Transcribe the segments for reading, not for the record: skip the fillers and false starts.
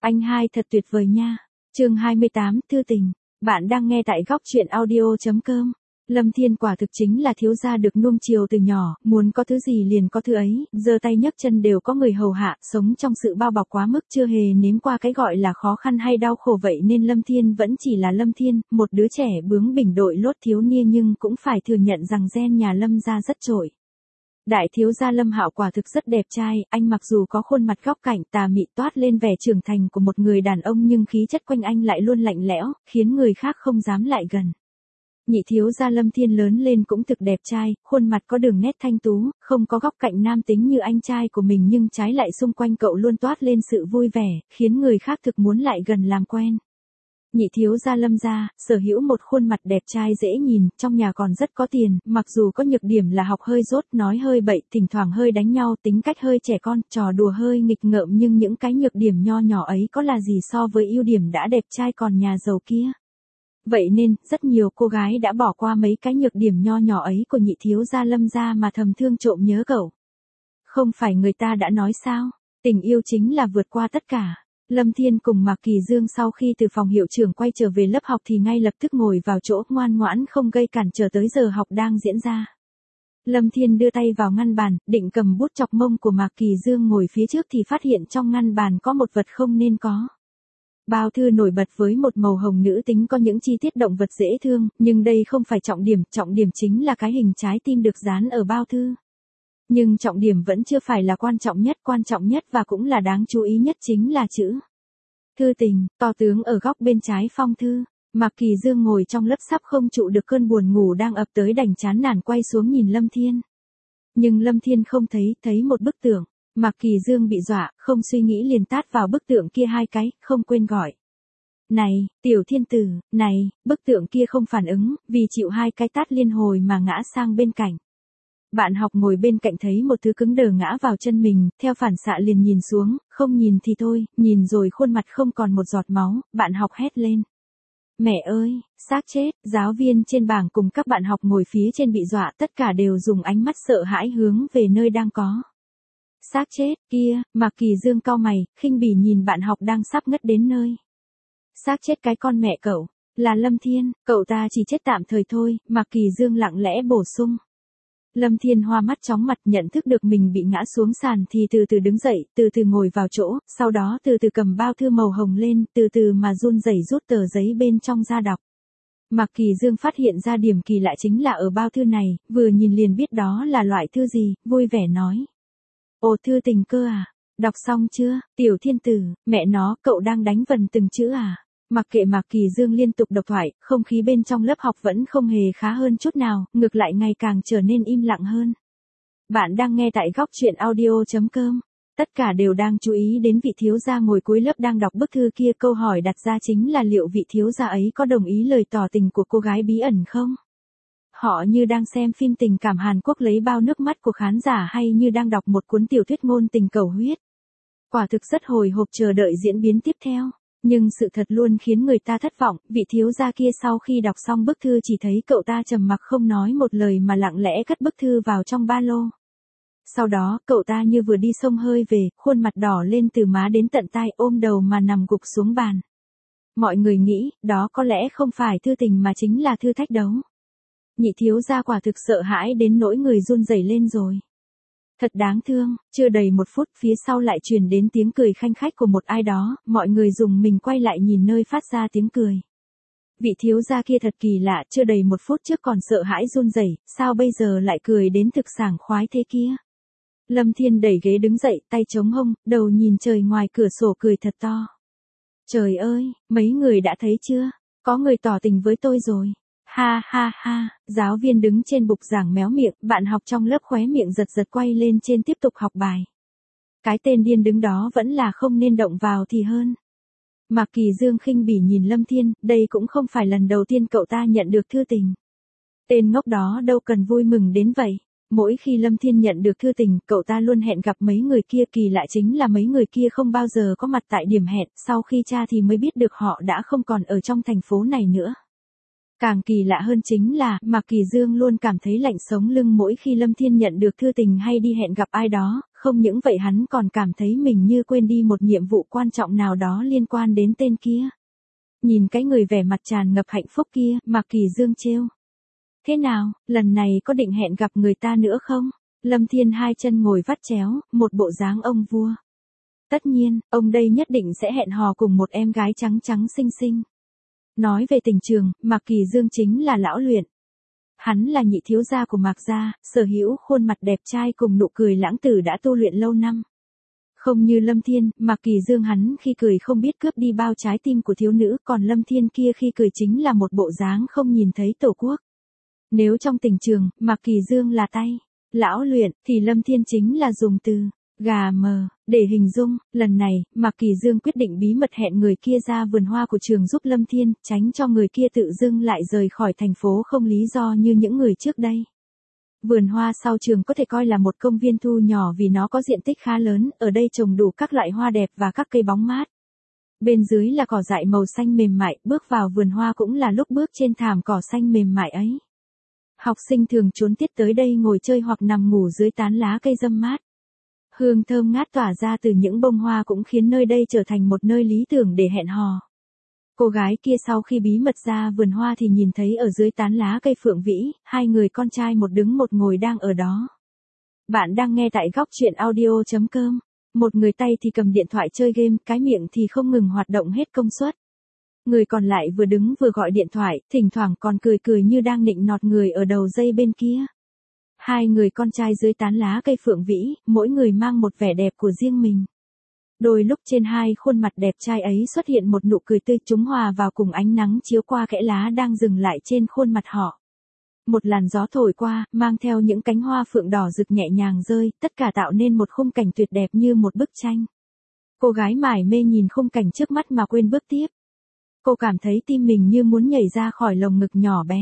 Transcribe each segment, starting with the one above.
Anh hai thật tuyệt vời nha. Chương 28, thư tình. Bạn đang nghe tại góc truyện audio.com. Lâm Thiên quả thực chính là thiếu gia được nuông chiều từ nhỏ, muốn có thứ gì liền có thứ ấy, giơ tay nhấc chân đều có người hầu hạ, sống trong sự bao bọc quá mức, chưa hề nếm qua cái gọi là khó khăn hay đau khổ, vậy nên Lâm Thiên vẫn chỉ là Lâm Thiên, một đứa trẻ bướng bỉnh đội lốt thiếu niên, nhưng cũng phải thừa nhận rằng gen nhà Lâm gia rất trội. Đại thiếu gia Lâm Hạo quả thực rất đẹp trai, anh mặc dù có khuôn mặt góc cạnh tà mị toát lên vẻ trưởng thành của một người đàn ông, nhưng khí chất quanh anh lại luôn lạnh lẽo, khiến người khác không dám lại gần. Nhị thiếu gia Lâm Thiên lớn lên cũng thực đẹp trai, khuôn mặt có đường nét thanh tú, không có góc cạnh nam tính như anh trai của mình, nhưng trái lại xung quanh cậu luôn toát lên sự vui vẻ, khiến người khác thực muốn lại gần làm quen. Nhị thiếu gia Lâm gia, sở hữu một khuôn mặt đẹp trai dễ nhìn, trong nhà còn rất có tiền, mặc dù có nhược điểm là học hơi dốt, nói hơi bậy, thỉnh thoảng hơi đánh nhau, tính cách hơi trẻ con, trò đùa hơi nghịch ngợm, nhưng những cái nhược điểm nho nhỏ ấy có là gì so với ưu điểm đã đẹp trai còn nhà giàu kia. Vậy nên, rất nhiều cô gái đã bỏ qua mấy cái nhược điểm nho nhỏ ấy của nhị thiếu gia Lâm gia mà thầm thương trộm nhớ cậu. Không phải người ta đã nói sao, tình yêu chính là vượt qua tất cả. Lâm Thiên cùng Mạc Kỳ Dương sau khi từ phòng hiệu trưởng quay trở về lớp học thì ngay lập tức ngồi vào chỗ, ngoan ngoãn không gây cản trở tới giờ học đang diễn ra. Lâm Thiên đưa tay vào ngăn bàn, định cầm bút chọc mông của Mạc Kỳ Dương ngồi phía trước thì phát hiện trong ngăn bàn có một vật không nên có. Bao thư nổi bật với một màu hồng nữ tính, có những chi tiết động vật dễ thương, nhưng đây không phải trọng điểm chính là cái hình trái tim được dán ở bao thư. Nhưng trọng điểm vẫn chưa phải là quan trọng nhất và cũng là đáng chú ý nhất chính là chữ thư tình, to tướng ở góc bên trái phong thư. Mạc Kỳ Dương ngồi trong lớp sắp không trụ được cơn buồn ngủ đang ập tới, đành chán nản quay xuống nhìn Lâm Thiên. Nhưng Lâm Thiên không thấy một bức tượng. Mạc Kỳ Dương bị dọa, không suy nghĩ liền tát vào bức tượng kia 2 cái, không quên gọi. Này, tiểu thiên tử, này, bức tượng kia không phản ứng, vì chịu 2 cái tát liên hồi mà ngã sang bên cạnh. Bạn học ngồi bên cạnh thấy một thứ cứng đờ ngã vào chân mình, theo phản xạ liền nhìn xuống, không nhìn thì thôi, nhìn rồi khuôn mặt không còn một giọt máu, bạn học hét lên. Mẹ ơi, xác chết, giáo viên trên bảng cùng các bạn học ngồi phía trên bị dọa, tất cả đều dùng ánh mắt sợ hãi hướng về nơi đang có. Xác chết, kia, Mạc Kỳ Dương cau mày, khinh bỉ nhìn bạn học đang sắp ngất đến nơi. Xác chết cái con mẹ cậu, là Lâm Thiên, cậu ta chỉ chết tạm thời thôi, Mạc Kỳ Dương lặng lẽ bổ sung. Lâm Thiên hoa mắt chóng mặt, nhận thức được mình bị ngã xuống sàn thì từ từ đứng dậy, từ từ ngồi vào chỗ, sau đó từ từ cầm bao thư màu hồng lên, từ từ mà run rẩy rút tờ giấy bên trong ra đọc. Mạc Kỳ Dương phát hiện ra điểm kỳ lạ chính là ở bao thư này, vừa nhìn liền biết đó là loại thư gì, vui vẻ nói. Ồ, thư tình cơ à? Đọc xong chưa, tiểu thiên tử, mẹ nó, cậu đang đánh vần từng chữ à? Mặc kệ Mạc Kỳ Dương liên tục độc thoại, không khí bên trong lớp học vẫn không hề khá hơn chút nào, ngược lại ngày càng trở nên im lặng hơn. Bạn đang nghe tại góc truyện audio.com. Tất cả đều đang chú ý đến vị thiếu gia ngồi cuối lớp đang đọc bức thư kia, câu hỏi đặt ra chính là liệu vị thiếu gia ấy có đồng ý lời tỏ tình của cô gái bí ẩn không? Họ như đang xem phim tình cảm Hàn Quốc lấy bao nước mắt của khán giả, hay như đang đọc một cuốn tiểu thuyết ngôn tình cầu huyết. Quả thực rất hồi hộp chờ đợi diễn biến tiếp theo. Nhưng sự thật luôn khiến người ta thất vọng, vị thiếu gia kia sau khi đọc xong bức thư chỉ thấy cậu ta trầm mặc không nói một lời mà lặng lẽ cất bức thư vào trong ba lô. Sau đó, cậu ta như vừa đi xông hơi về, khuôn mặt đỏ lên từ má đến tận tai, ôm đầu mà nằm gục xuống bàn. Mọi người nghĩ, đó có lẽ không phải thư tình mà chính là thư thách đấu. Nhị thiếu gia quả thực sợ hãi đến nỗi người run rẩy lên rồi. Thật đáng thương, chưa đầy 1 phút phía sau lại truyền đến tiếng cười khanh khách của một ai đó, mọi người dùng mình quay lại nhìn nơi phát ra tiếng cười. Vị thiếu gia kia thật kỳ lạ, chưa đầy 1 phút trước còn sợ hãi run rẩy, sao bây giờ lại cười đến thực sảng khoái thế kia. Lâm Thiên đẩy ghế đứng dậy, tay chống hông, đầu nhìn trời ngoài cửa sổ cười thật to. Trời ơi, mấy người đã thấy chưa, có người tỏ tình với tôi rồi. Ha ha ha, giáo viên đứng trên bục giảng méo miệng, bạn học trong lớp khóe miệng giật giật quay lên trên tiếp tục học bài. Cái tên điên đứng đó vẫn là không nên động vào thì hơn. Mạc Kỳ Dương khinh bỉ nhìn Lâm Thiên, đây cũng không phải lần đầu tiên cậu ta nhận được thư tình. Tên ngốc đó đâu cần vui mừng đến vậy. Mỗi khi Lâm Thiên nhận được thư tình, cậu ta luôn hẹn gặp mấy người kia, kỳ lạ chính là mấy người kia không bao giờ có mặt tại điểm hẹn, sau khi tra thì mới biết được họ đã không còn ở trong thành phố này nữa. Càng kỳ lạ hơn chính là, Mạc Kỳ Dương luôn cảm thấy lạnh sống lưng mỗi khi Lâm Thiên nhận được thư tình hay đi hẹn gặp ai đó, không những vậy hắn còn cảm thấy mình như quên đi một nhiệm vụ quan trọng nào đó liên quan đến tên kia. Nhìn cái người vẻ mặt tràn ngập hạnh phúc kia, Mạc Kỳ Dương trêu. Thế nào, lần này có định hẹn gặp người ta nữa không? Lâm Thiên hai chân ngồi vắt chéo, một bộ dáng ông vua. Tất nhiên, ông đây nhất định sẽ hẹn hò cùng một em gái trắng trắng xinh xinh. Nói về tình trường, Mạc Kỳ Dương chính là lão luyện. Hắn là nhị thiếu gia của Mạc gia, sở hữu khuôn mặt đẹp trai cùng nụ cười lãng tử đã tu luyện lâu năm. Không như Lâm Thiên, Mạc Kỳ Dương hắn khi cười không biết cướp đi bao trái tim của thiếu nữ, còn Lâm Thiên kia khi cười chính là một bộ dáng không nhìn thấy tổ quốc. Nếu trong tình trường, Mạc Kỳ Dương là tay lão luyện, thì Lâm Thiên chính là dùng từ gà mờ để hình dung. Lần này, Mạc Kỳ Dương quyết định bí mật hẹn người kia ra vườn hoa của trường giúp Lâm Thiên, tránh cho người kia tự dưng lại rời khỏi thành phố không lý do như những người trước đây. Vườn hoa sau trường có thể coi là một công viên thu nhỏ vì nó có diện tích khá lớn, ở đây trồng đủ các loại hoa đẹp và các cây bóng mát. Bên dưới là cỏ dại màu xanh mềm mại, bước vào vườn hoa cũng là lúc bước trên thảm cỏ xanh mềm mại ấy. Học sinh thường trốn tiết tới đây ngồi chơi hoặc nằm ngủ dưới tán lá cây râm mát. Hương thơm ngát tỏa ra từ những bông hoa cũng khiến nơi đây trở thành một nơi lý tưởng để hẹn hò. Cô gái kia sau khi bí mật ra vườn hoa thì nhìn thấy ở dưới tán lá cây phượng vĩ, hai người con trai một đứng một ngồi đang ở đó. Bạn đang nghe tại góc truyện audio.com. Một người tay thì cầm điện thoại chơi game, cái miệng thì không ngừng hoạt động hết công suất. Người còn lại vừa đứng vừa gọi điện thoại, thỉnh thoảng còn cười cười như đang nịnh nọt người ở đầu dây bên kia. Hai người con trai dưới tán lá cây phượng vĩ, mỗi người mang một vẻ đẹp của riêng mình. Đôi lúc trên hai khuôn mặt đẹp trai ấy xuất hiện một nụ cười tươi, chúng hòa vào cùng ánh nắng chiếu qua kẽ lá đang dừng lại trên khuôn mặt họ. Một làn gió thổi qua, mang theo những cánh hoa phượng đỏ rực nhẹ nhàng rơi, tất cả tạo nên một khung cảnh tuyệt đẹp như một bức tranh. Cô gái mải mê nhìn khung cảnh trước mắt mà quên bước tiếp. Cô cảm thấy tim mình như muốn nhảy ra khỏi lồng ngực nhỏ bé.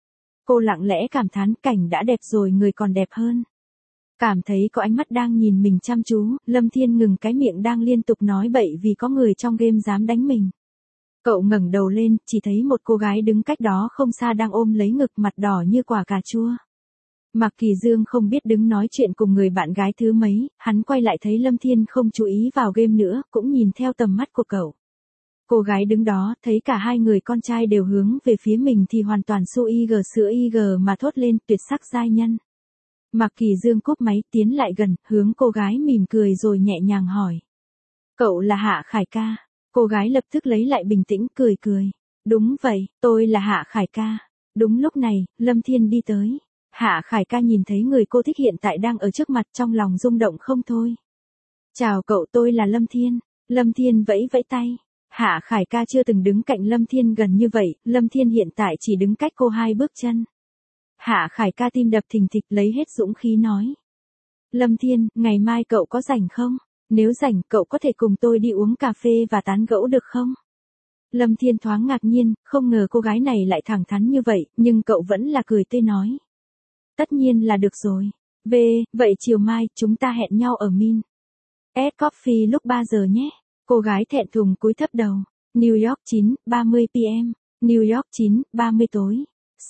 Cô lặng lẽ cảm thán cảnh đã đẹp rồi người còn đẹp hơn. Cảm thấy có ánh mắt đang nhìn mình chăm chú, Lâm Thiên ngừng cái miệng đang liên tục nói bậy vì có người trong game dám đánh mình. Cậu ngẩng đầu lên, chỉ thấy một cô gái đứng cách đó không xa đang ôm lấy ngực, mặt đỏ như quả cà chua. Mạc Kỳ Dương không biết đứng nói chuyện cùng người bạn gái thứ mấy, hắn quay lại thấy Lâm Thiên không chú ý vào game nữa, cũng nhìn theo tầm mắt của cậu. Cô gái đứng đó, thấy cả hai người con trai đều hướng về phía mình thì hoàn toàn su ig sữa ig mà thốt lên, tuyệt sắc giai nhân. Mạc Kỳ Dương cúp máy tiến lại gần, hướng cô gái mỉm cười rồi nhẹ nhàng hỏi. Cậu là Hạ Khải ca. Cô gái lập tức lấy lại bình tĩnh, cười cười. Đúng vậy, tôi là Hạ Khải ca. Đúng lúc này, Lâm Thiên đi tới. Hạ Khải ca nhìn thấy người cô thích hiện tại đang ở trước mặt, trong lòng rung động không thôi. Chào cậu, tôi là Lâm Thiên. Lâm Thiên vẫy vẫy tay. Hạ Khải ca chưa từng đứng cạnh Lâm Thiên gần như vậy, Lâm Thiên hiện tại chỉ đứng cách cô 2 bước chân. Hạ Khải ca tim đập thình thịch lấy hết dũng khí nói. Lâm Thiên, ngày mai cậu có rảnh không? Nếu rảnh, cậu có thể cùng tôi đi uống cà phê và tán gẫu được không? Lâm Thiên thoáng ngạc nhiên, không ngờ cô gái này lại thẳng thắn như vậy, nhưng cậu vẫn là cười tươi nói. Tất nhiên là được rồi. Vậy chiều mai, chúng ta hẹn nhau ở Min S Coffee lúc 3 giờ nhé. Cô gái thẹn thùng cúi thấp đầu. New York 9:30 p.m. New York 9:30 tối.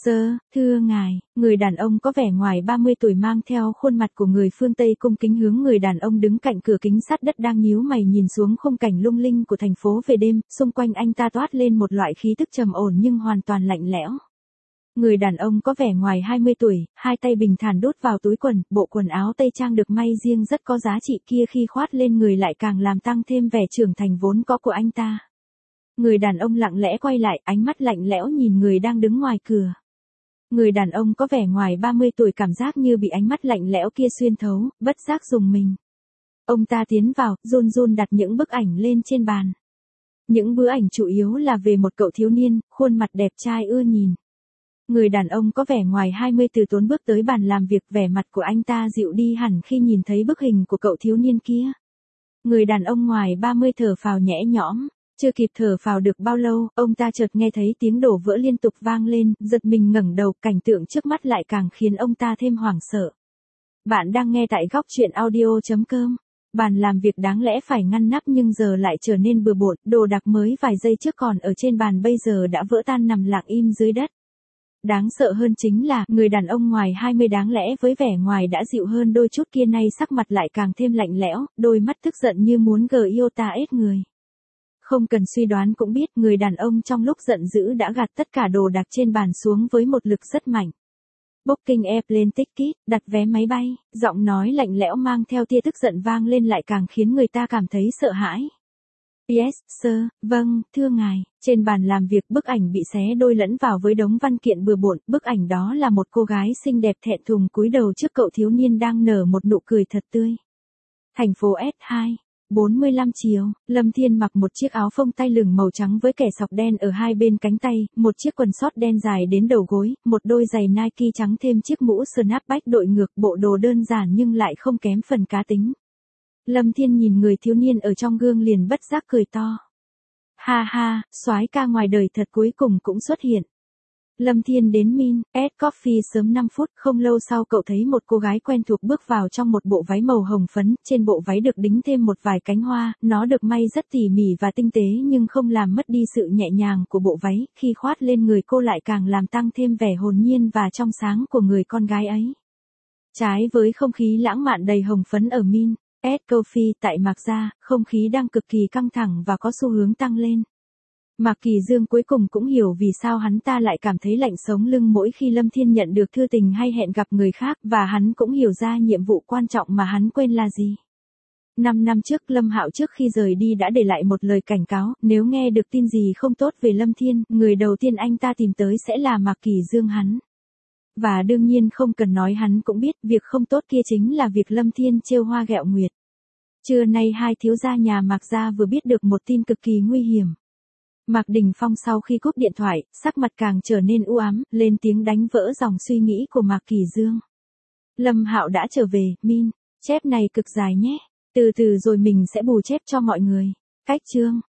Thưa ngài, người đàn ông có vẻ ngoài 30 tuổi mang theo khuôn mặt của người phương Tây cung kính hướng người đàn ông đứng cạnh cửa kính sắt đất đang nhíu mày nhìn xuống khung cảnh lung linh của thành phố về đêm, xung quanh anh ta toát lên một loại khí tức trầm ổn nhưng hoàn toàn lạnh lẽo. Người đàn ông có vẻ ngoài 20 tuổi, hai tay bình thản đút vào túi quần, bộ quần áo tây trang được may riêng rất có giá trị kia khi khoát lên người lại càng làm tăng thêm vẻ trưởng thành vốn có của anh ta. Người đàn ông lặng lẽ quay lại, ánh mắt lạnh lẽo nhìn người đang đứng ngoài cửa. Người đàn ông có vẻ ngoài 30 tuổi cảm giác như bị ánh mắt lạnh lẽo kia xuyên thấu, bất giác rùng mình. Ông ta tiến vào, run run đặt những bức ảnh lên trên bàn. Những bức ảnh chủ yếu là về một cậu thiếu niên, khuôn mặt đẹp trai ưa nhìn. Người đàn ông có vẻ ngoài 20 từ tốn bước tới bàn làm việc, vẻ mặt của anh ta dịu đi hẳn khi nhìn thấy bức hình của cậu thiếu niên kia. Người đàn ông ngoài 30 thở phào nhẹ nhõm. Chưa kịp thở phào được bao lâu, ông ta chợt nghe thấy tiếng đổ vỡ liên tục vang lên, giật mình ngẩng đầu, cảnh tượng trước mắt lại càng khiến ông ta thêm hoảng sợ. Bạn đang nghe tại góc truyện audio.com. Bàn làm việc đáng lẽ phải ngăn nắp nhưng giờ lại trở nên bừa bộn, đồ đạc mới vài giây trước còn ở trên bàn bây giờ đã vỡ tan nằm lặng im dưới đất. Đáng sợ hơn chính là, người đàn ông ngoài 20 đáng lẽ với vẻ ngoài đã dịu hơn đôi chút kia nay sắc mặt lại càng thêm lạnh lẽo, đôi mắt tức giận như muốn ết người. Không cần suy đoán cũng biết người đàn ông trong lúc giận dữ đã gạt tất cả đồ đạc trên bàn xuống với một lực rất mạnh. Booking airplane ticket, đặt vé máy bay, giọng nói lạnh lẽo mang theo tia tức giận vang lên lại càng khiến người ta cảm thấy sợ hãi. Yes, sir, vâng, thưa ngài. Trên bàn làm việc bức ảnh bị xé đôi lẫn vào với đống văn kiện bừa bộn, bức ảnh đó là một cô gái xinh đẹp thẹn thùng cúi đầu trước cậu thiếu niên đang nở một nụ cười thật tươi. Thành phố S2. 45 chiều, Lâm Thiên mặc một chiếc áo phông tay lửng màu trắng với kẻ sọc đen ở hai bên cánh tay, một chiếc quần sót đen dài đến đầu gối, một đôi giày Nike trắng thêm chiếc mũ snapback đội ngược, bộ đồ đơn giản nhưng lại không kém phần cá tính. Lâm Thiên nhìn người thiếu niên ở trong gương liền bất giác cười to. Ha ha, soái ca ngoài đời thật cuối cùng cũng xuất hiện. Lâm Thiên đến Min S Coffee sớm 5 phút, không lâu sau cậu thấy một cô gái quen thuộc bước vào trong một bộ váy màu hồng phấn, trên bộ váy được đính thêm một vài cánh hoa, nó được may rất tỉ mỉ và tinh tế nhưng không làm mất đi sự nhẹ nhàng của bộ váy, khi khoát lên người cô lại càng làm tăng thêm vẻ hồn nhiên và trong sáng của người con gái ấy. Trái với không khí lãng mạn đầy hồng phấn ở Min S Coffee tại Mạc Gia, không khí đang cực kỳ căng thẳng và có xu hướng tăng lên. Mạc Kỳ Dương cuối cùng cũng hiểu vì sao hắn ta lại cảm thấy lạnh sống lưng mỗi khi Lâm Thiên nhận được thư tình hay hẹn gặp người khác, và hắn cũng hiểu ra nhiệm vụ quan trọng mà hắn quên là gì. 5 năm trước Lâm Hạo trước khi rời đi đã để lại một lời cảnh cáo, nếu nghe được tin gì không tốt về Lâm Thiên, người đầu tiên anh ta tìm tới sẽ là Mạc Kỳ Dương hắn. Và đương nhiên không cần nói hắn cũng biết việc không tốt kia chính là việc Lâm Thiên trêu hoa ghẹo nguyệt. Trưa nay hai thiếu gia nhà Mạc Gia vừa biết được một tin cực kỳ nguy hiểm. Mạc Đình Phong sau khi cúp điện thoại, sắc mặt càng trở nên u ám, lên tiếng đánh vỡ dòng suy nghĩ của Mạc Kỳ Dương. Lâm Hạo đã trở về, Min, chép này cực dài nhé, từ từ rồi mình sẽ bù chép cho mọi người. Cách chương